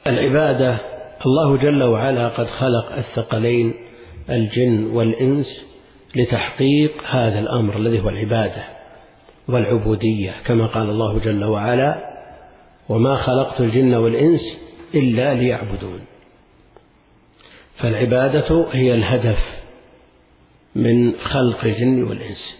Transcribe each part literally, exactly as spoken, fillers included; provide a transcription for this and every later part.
العبادة، الله جل وعلا قد خلق الثقلين الجن والإنس لتحقيق هذا الأمر الذي هو العبادة والعبودية، كما قال الله جل وعلا: وما خلقت الجن والإنس إلا ليعبدون. فالعبادة هي الهدف من خلق الجن والإنس.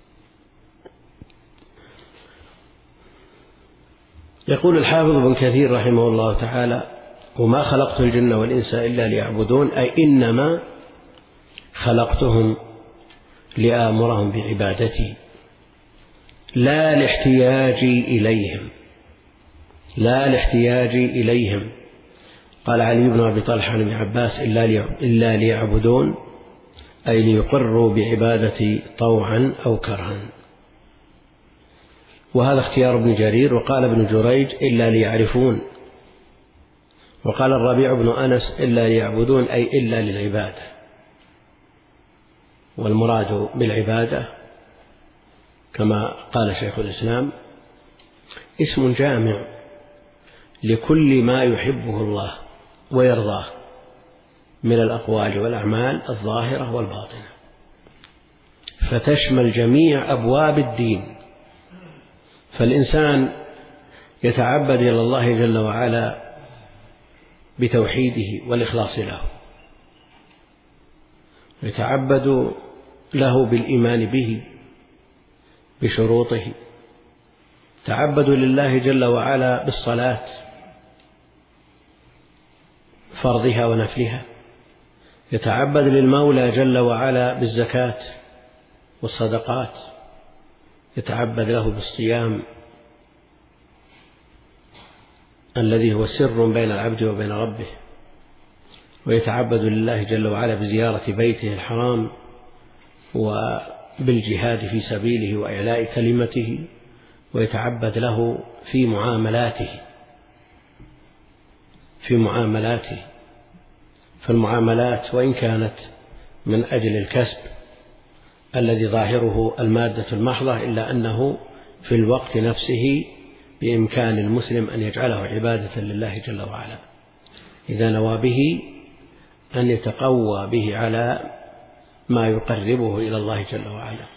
يقول الحافظ ابن كثير رحمه الله تعالى: وما خلقت الجن والإنس إلا ليعبدون، أي إنما خلقتهم لآمرهم بعبادتي لا لاحتياجي إليهم لا لاحتياجي إليهم قال علي بن أبي طلحة عن ابن عباس: إلا ليعبدون، أي ليقروا بعبادتي طوعا أو كرها. وهذا اختيار ابن جرير. وقال ابن جريج: إلا ليعرفون. وقال الربيع بن أنس: إلا ليعبدون، أي إلا للعبادة. والمراد بالعبادة كما قال شيخ الإسلام اسم جامع لكل ما يحبه الله ويرضاه من الأقوال والأعمال الظاهرة والباطنة، فتشمل جميع أبواب الدين. فالإنسان يتعبد إلى الله جل وعلا بتوحيده والإخلاص له، يتعبد له بالإيمان به بشروطه، تعبد لله جل وعلا بالصلاة فرضها ونفلها، يتعبد للمولى جل وعلا بالزكاة والصدقات، يتعبد له بالصيام الذي هو سر بين العبد وبين ربه، ويتعبد لله جل وعلا بزيارة بيته الحرام وبالجهاد في سبيله وإعلاء كلمته، ويتعبد له في معاملاته في معاملاته فالمعاملات وإن كانت من أجل الكسب الذي ظاهره المادة المحضة، إلا أنه في الوقت نفسه بإمكان المسلم أن يجعله عبادة لله جل وعلا إذا نوى به أن يتقوى به على ما يقربه إلى الله جل وعلا.